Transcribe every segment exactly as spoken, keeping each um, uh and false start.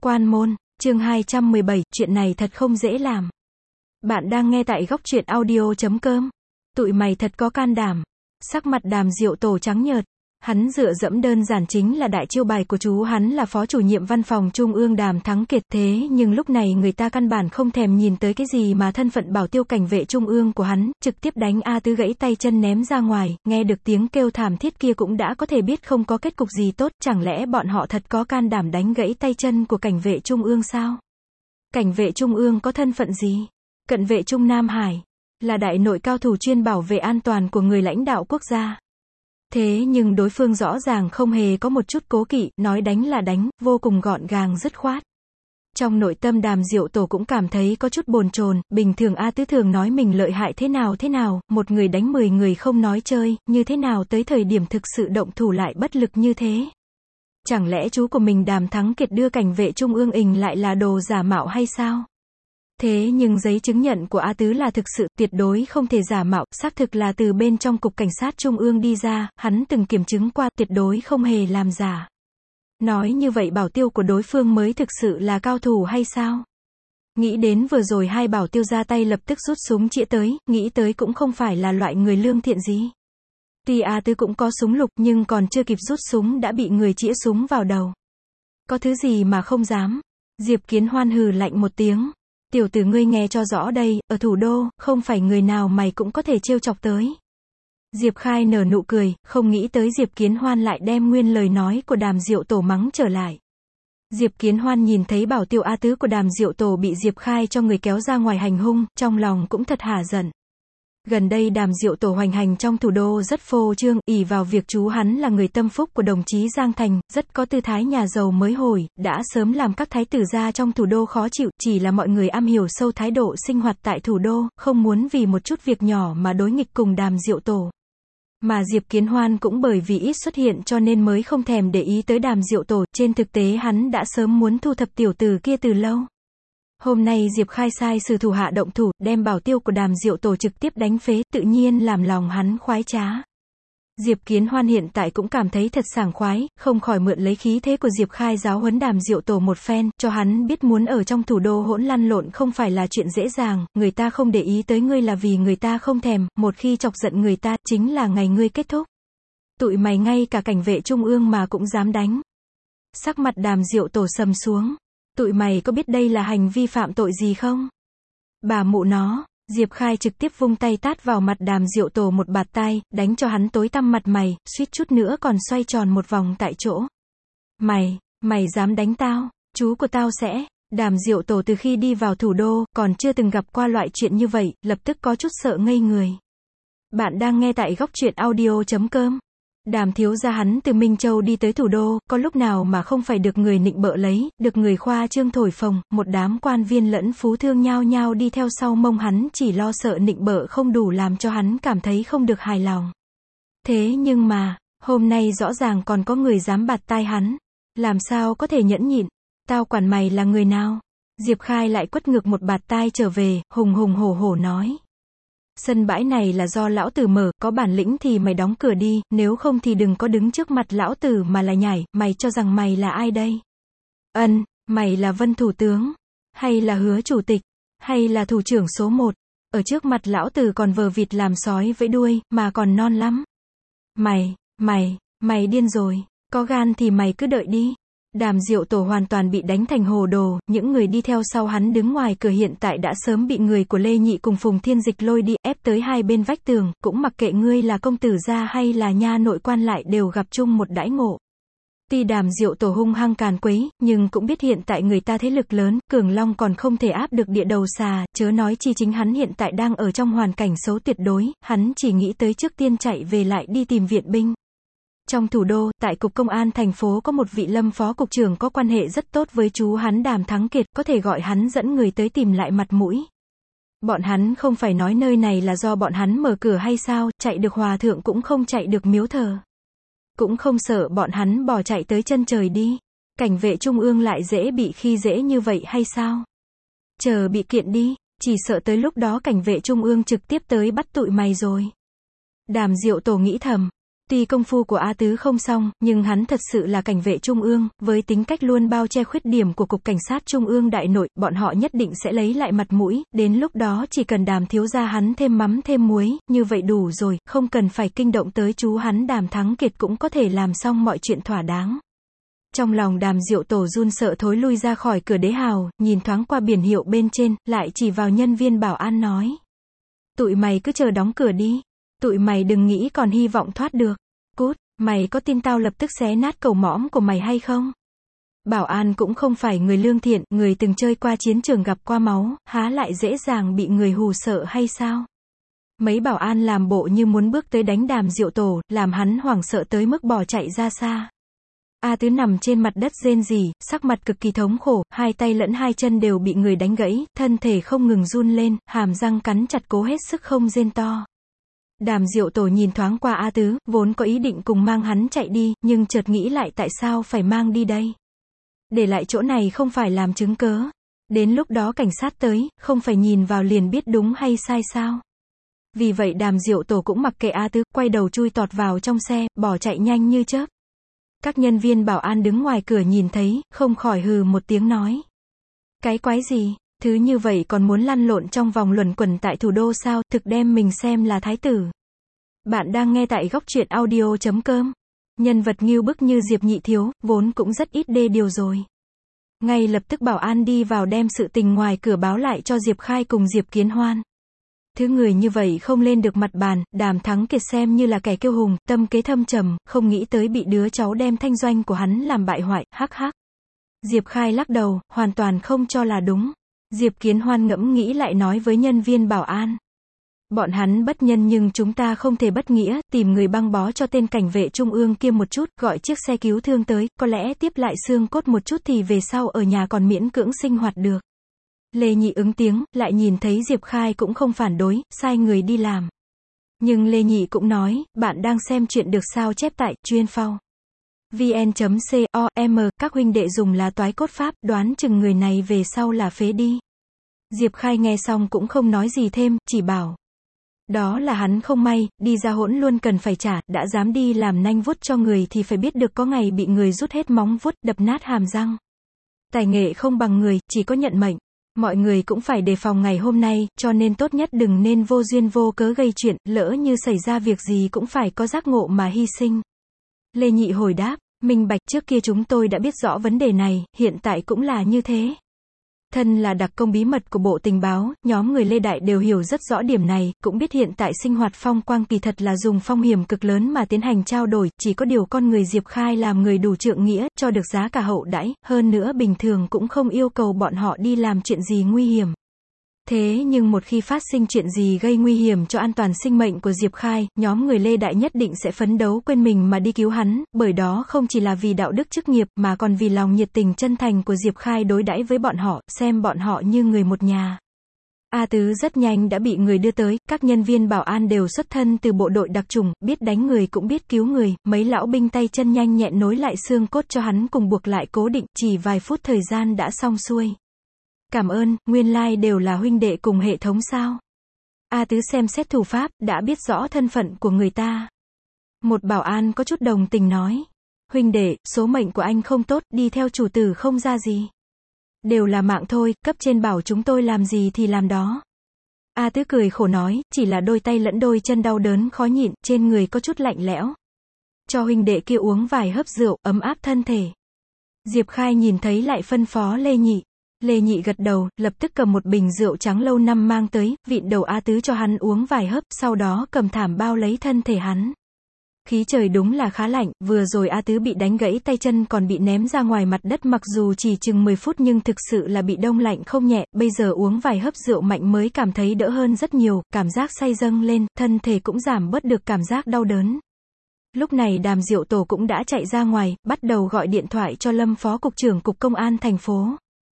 Quan môn, chương hai trăm mười bảy, chuyện này thật không dễ làm. Bạn đang nghe tại góc truyện audio chấm com. Tụi mày thật có can đảm. Sắc mặt Đàm Diệu Tổ trắng nhợt. Hắn dựa dẫm đơn giản chính là đại chiêu bài của chú hắn là phó chủ nhiệm văn phòng trung ương Đàm Thắng Kiệt, thế nhưng lúc này người ta căn bản không thèm nhìn tới cái gì mà thân phận bảo tiêu cảnh vệ trung ương của hắn, trực tiếp đánh A Tứ gãy tay chân ném ra ngoài, nghe được tiếng kêu thảm thiết kia cũng đã có thể biết không có kết cục gì tốt, chẳng lẽ bọn họ thật có can đảm đánh gãy tay chân của cảnh vệ trung ương sao? Cảnh vệ trung ương có thân phận gì? Cận vệ Trung Nam Hải, là đại nội cao thủ chuyên bảo vệ an toàn của người lãnh đạo quốc gia. Thế nhưng đối phương rõ ràng không hề có một chút cố kỵ, nói đánh là đánh, vô cùng gọn gàng dứt khoát. Trong nội tâm Đàm Diệu Tổ cũng cảm thấy có chút bồn chồn, bình thường A Tứ thường nói mình lợi hại thế nào thế nào, một người đánh mười người không nói chơi, như thế nào tới thời điểm thực sự động thủ lại bất lực như thế. Chẳng lẽ chú của mình Đàm Thắng Kiệt đưa cảnh vệ trung ương ình lại là đồ giả mạo hay sao? Thế nhưng giấy chứng nhận của A Tứ là thực sự, tuyệt đối không thể giả mạo, xác thực là từ bên trong cục cảnh sát trung ương đi ra, hắn từng kiểm chứng qua, tuyệt đối không hề làm giả. Nói như vậy bảo tiêu của đối phương mới thực sự là cao thủ hay sao? Nghĩ đến vừa rồi hai bảo tiêu ra tay lập tức rút súng chĩa tới, nghĩ tới cũng không phải là loại người lương thiện gì. Tuy A Tứ cũng có súng lục nhưng còn chưa kịp rút súng đã bị người chĩa súng vào đầu. Có thứ gì mà không dám? Diệp Kiến Hoan hừ lạnh một tiếng. Tiểu tử ngươi nghe cho rõ đây, ở thủ đô, không phải người nào mày cũng có thể trêu chọc tới. Diệp Khai nở nụ cười, không nghĩ tới Diệp Kiến Hoan lại đem nguyên lời nói của Đàm Diệu Tổ mắng trở lại. Diệp Kiến Hoan nhìn thấy bảo tiêu A Tứ của Đàm Diệu Tổ bị Diệp Khai cho người kéo ra ngoài hành hung, trong lòng cũng thật hả giận. Gần đây Đàm Diệu Tổ hoành hành trong thủ đô rất phô trương, ỷ vào việc chú hắn là người tâm phúc của đồng chí Giang Thành, rất có tư thái nhà giàu mới hồi, đã sớm làm các thái tử gia trong thủ đô khó chịu, chỉ là mọi người am hiểu sâu thái độ sinh hoạt tại thủ đô, không muốn vì một chút việc nhỏ mà đối nghịch cùng Đàm Diệu Tổ. Mà Diệp Kiến Hoan cũng bởi vì ít xuất hiện cho nên mới không thèm để ý tới Đàm Diệu Tổ, trên thực tế hắn đã sớm muốn thu thập tiểu tử kia từ lâu. Hôm nay Diệp Khai sai sử thủ hạ động thủ, đem bảo tiêu của Đàm Diệu Tổ trực tiếp đánh phế, tự nhiên làm lòng hắn khoái trá. Diệp Kiến Hoan hiện tại cũng cảm thấy thật sảng khoái, không khỏi mượn lấy khí thế của Diệp Khai giáo huấn Đàm Diệu Tổ một phen, cho hắn biết muốn ở trong thủ đô hỗn lăn lộn không phải là chuyện dễ dàng, người ta không để ý tới ngươi là vì người ta không thèm, một khi chọc giận người ta, chính là ngày ngươi kết thúc. Tụi mày ngay cả cảnh vệ trung ương mà cũng dám đánh. Sắc mặt Đàm Diệu Tổ sầm xuống. Tụi mày có biết đây là hành vi phạm tội gì không? Bà mụ nó, Diệp Khai trực tiếp vung tay tát vào mặt Đàm Diệu Tổ một bạt tai, đánh cho hắn tối tăm mặt mày, suýt chút nữa còn xoay tròn một vòng tại chỗ. Mày, mày dám đánh tao, chú của tao sẽ... Đàm Diệu Tổ từ khi đi vào thủ đô, còn chưa từng gặp qua loại chuyện như vậy, lập tức có chút sợ ngây người. Bạn đang nghe tại góc truyện audio chấm com. Đàm thiếu gia hắn từ Minh Châu đi tới thủ đô, có lúc nào mà không phải được người nịnh bợ lấy, được người khoa trương thổi phồng, một đám quan viên lẫn phú thương nhao nhao đi theo sau mông hắn, chỉ lo sợ nịnh bợ không đủ làm cho hắn cảm thấy không được hài lòng. Thế nhưng mà, hôm nay rõ ràng còn có người dám bạt tai hắn, làm sao có thể nhẫn nhịn, tao quản mày là người nào? Diệp Khai lại quất ngược một bạt tai trở về, hùng hùng hổ hổ nói. Sân bãi này là do lão tử mở, có bản lĩnh thì mày đóng cửa đi, nếu không thì đừng có đứng trước mặt lão tử mà là nhảy, mày cho rằng mày là ai đây? Ân, mày là Vân Thủ tướng, hay là Hứa Chủ tịch, hay là thủ trưởng số một, ở trước mặt lão tử còn vờ vịt làm sói vẫy đuôi, mà còn non lắm. Mày, mày, mày điên rồi, có gan thì mày cứ đợi đi. Đàm Diệu Tổ hoàn toàn bị đánh thành hồ đồ, những người đi theo sau hắn đứng ngoài cửa hiện tại đã sớm bị người của Lê Nhị cùng Phùng Thiên Dịch lôi đi, ép tới hai bên vách tường, cũng mặc kệ ngươi là công tử gia hay là nha nội quan lại đều gặp chung một đãi ngộ. Tuy Đàm Diệu Tổ hung hăng càn quấy, nhưng cũng biết hiện tại người ta thế lực lớn, Cường Long còn không thể áp được địa đầu xà, chớ nói chi chính hắn hiện tại đang ở trong hoàn cảnh xấu tuyệt đối, hắn chỉ nghĩ tới trước tiên chạy về lại đi tìm viện binh. Trong thủ đô, tại cục công an thành phố có một vị Lâm phó cục trưởng có quan hệ rất tốt với chú hắn Đàm Thắng Kiệt, có thể gọi hắn dẫn người tới tìm lại mặt mũi. Bọn hắn không phải nói nơi này là do bọn hắn mở cửa hay sao, chạy được hòa thượng cũng không chạy được miếu thờ. Cũng không sợ bọn hắn bỏ chạy tới chân trời đi. Cảnh vệ trung ương lại dễ bị khi dễ như vậy hay sao? Chờ bị kiện đi, chỉ sợ tới lúc đó cảnh vệ trung ương trực tiếp tới bắt tụi mày rồi. Đàm Diệu Tổ nghĩ thầm. Tuy công phu của A Tứ không xong, nhưng hắn thật sự là cảnh vệ trung ương, với tính cách luôn bao che khuyết điểm của Cục Cảnh sát Trung ương đại nội, bọn họ nhất định sẽ lấy lại mặt mũi, đến lúc đó chỉ cần Đàm thiếu gia hắn thêm mắm thêm muối, như vậy đủ rồi, không cần phải kinh động tới chú hắn Đàm Thắng Kiệt cũng có thể làm xong mọi chuyện thỏa đáng. Trong lòng Đàm Diệu Tổ run sợ thối lui ra khỏi cửa đế hào, nhìn thoáng qua biển hiệu bên trên, lại chỉ vào nhân viên bảo an nói. Tụi mày cứ chờ đóng cửa đi. Tụi mày đừng nghĩ còn hy vọng thoát được. Cút, mày có tin tao lập tức xé nát cầu mõm của mày hay không? Bảo an cũng không phải người lương thiện, người từng chơi qua chiến trường gặp qua máu, há lại dễ dàng bị người hù sợ hay sao? Mấy bảo an làm bộ như muốn bước tới đánh Đàm Diệu Tổ, làm hắn hoảng sợ tới mức bỏ chạy ra xa. A Tứ nằm trên mặt đất rên rỉ, sắc mặt cực kỳ thống khổ, hai tay lẫn hai chân đều bị người đánh gãy, thân thể không ngừng run lên, hàm răng cắn chặt cố hết sức không rên to. Đàm Diệu Tổ nhìn thoáng qua A Tứ, vốn có ý định cùng mang hắn chạy đi, nhưng chợt nghĩ lại tại sao phải mang đi đây. Để lại chỗ này không phải làm chứng cớ. Đến lúc đó cảnh sát tới, không phải nhìn vào liền biết đúng hay sai sao. Vì vậy Đàm Diệu Tổ cũng mặc kệ A Tứ, quay đầu chui tọt vào trong xe, bỏ chạy nhanh như chớp. Các nhân viên bảo an đứng ngoài cửa nhìn thấy, không khỏi hừ một tiếng nói. Cái quái gì, thứ như vậy còn muốn lăn lộn trong vòng luẩn quẩn tại thủ đô sao, thực đem mình xem là thái tử. Bạn đang nghe tại góc truyện audio chấm com. Nhân vật ngưu bức như Diệp Nhị Thiếu, vốn cũng rất ít đê điều rồi. Ngay lập tức bảo an đi vào đem sự tình ngoài cửa báo lại cho Diệp Khai cùng Diệp Kiến Hoan. Thứ người như vậy không lên được mặt bàn, Đàm Thắng Kiệt xem như là kẻ kiêu hùng, tâm kế thâm trầm, không nghĩ tới bị đứa cháu đem thanh doanh của hắn làm bại hoại, hắc hắc. Diệp Khai lắc đầu, hoàn toàn không cho là đúng. Diệp Kiến Hoan ngẫm nghĩ lại nói với nhân viên bảo an. Bọn hắn bất nhân nhưng chúng ta không thể bất nghĩa, tìm người băng bó cho tên cảnh vệ trung ương kia một chút, gọi chiếc xe cứu thương tới, có lẽ tiếp lại xương cốt một chút thì về sau ở nhà còn miễn cưỡng sinh hoạt được. Lê Nhị ứng tiếng, lại nhìn thấy Diệp Khai cũng không phản đối, sai người đi làm. Nhưng Lê Nhị cũng nói, bạn đang xem chuyện được sao chép tại chuyên phao vn chấm com, các huynh đệ dùng là toái cốt pháp, đoán chừng người này về sau là phế đi. Diệp Khai nghe xong cũng không nói gì thêm, chỉ bảo. Đó là hắn không may, đi ra hỗn luôn cần phải trả, đã dám đi làm nanh vuốt cho người thì phải biết được có ngày bị người rút hết móng vuốt, đập nát hàm răng. Tài nghệ không bằng người, chỉ có nhận mệnh. Mọi người cũng phải đề phòng ngày hôm nay, cho nên tốt nhất đừng nên vô duyên vô cớ gây chuyện, lỡ như xảy ra việc gì cũng phải có giác ngộ mà hy sinh. Lê Nhị hồi đáp, minh bạch, trước kia chúng tôi đã biết rõ vấn đề này, hiện tại cũng là như thế. Thân là đặc công bí mật của Bộ Tình báo, nhóm người Lê Đại đều hiểu rất rõ điểm này, cũng biết hiện tại sinh hoạt phong quang kỳ thật là dùng phong hiểm cực lớn mà tiến hành trao đổi, chỉ có điều con người Diệp Khai làm người đủ trượng nghĩa, cho được giá cả hậu đãi, hơn nữa bình thường cũng không yêu cầu bọn họ đi làm chuyện gì nguy hiểm. Thế nhưng một khi phát sinh chuyện gì gây nguy hiểm cho an toàn sinh mệnh của Diệp Khai, nhóm người Lê Đại nhất định sẽ phấn đấu quên mình mà đi cứu hắn, bởi đó không chỉ là vì đạo đức chức nghiệp mà còn vì lòng nhiệt tình chân thành của Diệp Khai đối đãi với bọn họ, xem bọn họ như người một nhà. A Tứ rất nhanh đã bị người đưa tới, các nhân viên bảo an đều xuất thân từ bộ đội đặc chủng, biết đánh người cũng biết cứu người, mấy lão binh tay chân nhanh nhẹn nối lại xương cốt cho hắn cùng buộc lại cố định, chỉ vài phút thời gian đã xong xuôi. Cảm ơn, nguyên lai like đều là huynh đệ cùng hệ thống sao? A Tứ xem xét thủ pháp, đã biết rõ thân phận của người ta. Một bảo an có chút đồng tình nói. Huynh đệ, số mệnh của anh không tốt, đi theo chủ tử không ra gì. Đều là mạng thôi, cấp trên bảo chúng tôi làm gì thì làm đó. A Tứ cười khổ nói, chỉ là đôi tay lẫn đôi chân đau đớn khó nhịn, trên người có chút lạnh lẽo. Cho huynh đệ kia uống vài hớp rượu, ấm áp thân thể. Diệp Khai nhìn thấy lại phân phó Lê Nhị. Lê Nhị gật đầu, lập tức cầm một bình rượu trắng lâu năm mang tới, vịn đầu A Tứ cho hắn uống vài hớp, sau đó cầm thảm bao lấy thân thể hắn. Khí trời đúng là khá lạnh, vừa rồi A Tứ bị đánh gãy tay chân còn bị ném ra ngoài mặt đất mặc dù chỉ chừng mười phút nhưng thực sự là bị đông lạnh không nhẹ, bây giờ uống vài hớp rượu mạnh mới cảm thấy đỡ hơn rất nhiều, cảm giác say dâng lên, thân thể cũng giảm bớt được cảm giác đau đớn. Lúc này Đàm Diệu Tổ cũng đã chạy ra ngoài, bắt đầu gọi điện thoại cho Lâm Phó Cục trưởng Cục Công an thành phố.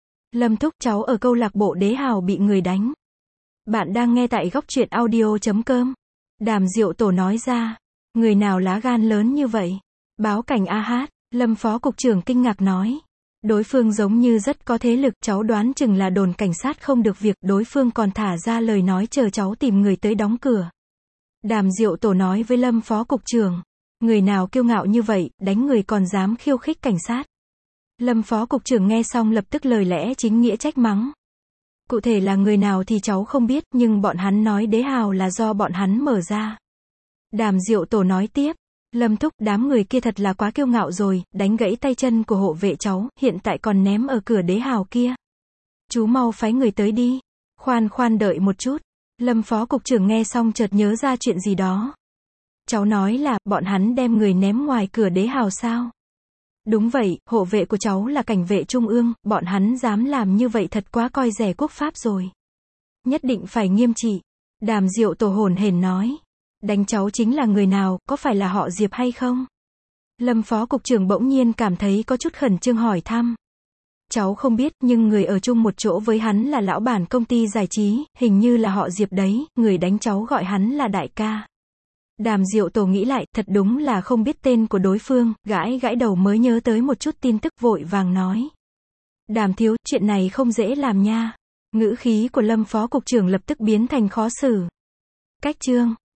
Lâm thúc, cháu ở câu lạc bộ Đế Hào bị người đánh. Bạn đang nghe tại góc truyện audio chấm com. Đàm Diệu Tổ nói ra. Người nào lá gan lớn như vậy? Báo cảnh a hát. Lâm Phó Cục trưởng kinh ngạc nói. Đối phương giống như rất có thế lực, cháu đoán chừng là đồn cảnh sát không được việc, đối phương còn thả ra lời nói chờ cháu tìm người tới đóng cửa. Đàm Diệu Tổ nói với Lâm Phó Cục trưởng. Người nào kiêu ngạo như vậy, đánh người còn dám khiêu khích cảnh sát. Lâm phó cục trưởng nghe xong lập tức lời lẽ chính nghĩa trách mắng. Cụ thể là người nào thì cháu không biết, nhưng bọn hắn nói đế hào là do bọn hắn mở ra. Đàm Diệu Tổ nói tiếp. Lâm thúc, đám người kia thật là quá kiêu ngạo rồi, đánh gãy tay chân của hộ vệ cháu, hiện tại còn ném ở cửa đế hào kia. Chú mau phái người tới đi. Khoan khoan đợi một chút. Lâm phó cục trưởng nghe xong chợt nhớ ra chuyện gì đó. Cháu nói là, bọn hắn đem người ném ngoài cửa đế hào sao? Đúng vậy, hộ vệ của cháu là cảnh vệ trung ương, bọn hắn dám làm như vậy thật quá coi rẻ quốc pháp rồi. Nhất định phải nghiêm trị. Đàm Diệu Tổ hồn hển nói. Đánh cháu chính là người nào, có phải là họ Diệp hay không? Lâm phó cục trưởng bỗng nhiên cảm thấy có chút khẩn trương hỏi thăm. Cháu không biết, nhưng người ở chung một chỗ với hắn là lão bản công ty giải trí, hình như là họ Diệp đấy, người đánh cháu gọi hắn là đại ca. Đàm Diệu Tổ nghĩ lại, thật đúng là không biết tên của đối phương, gãi gãi đầu mới nhớ tới một chút tin tức vội vàng nói. Đàm thiếu, chuyện này không dễ làm nha. Ngữ khí của Lâm phó cục trưởng lập tức biến thành khó xử. Cách chương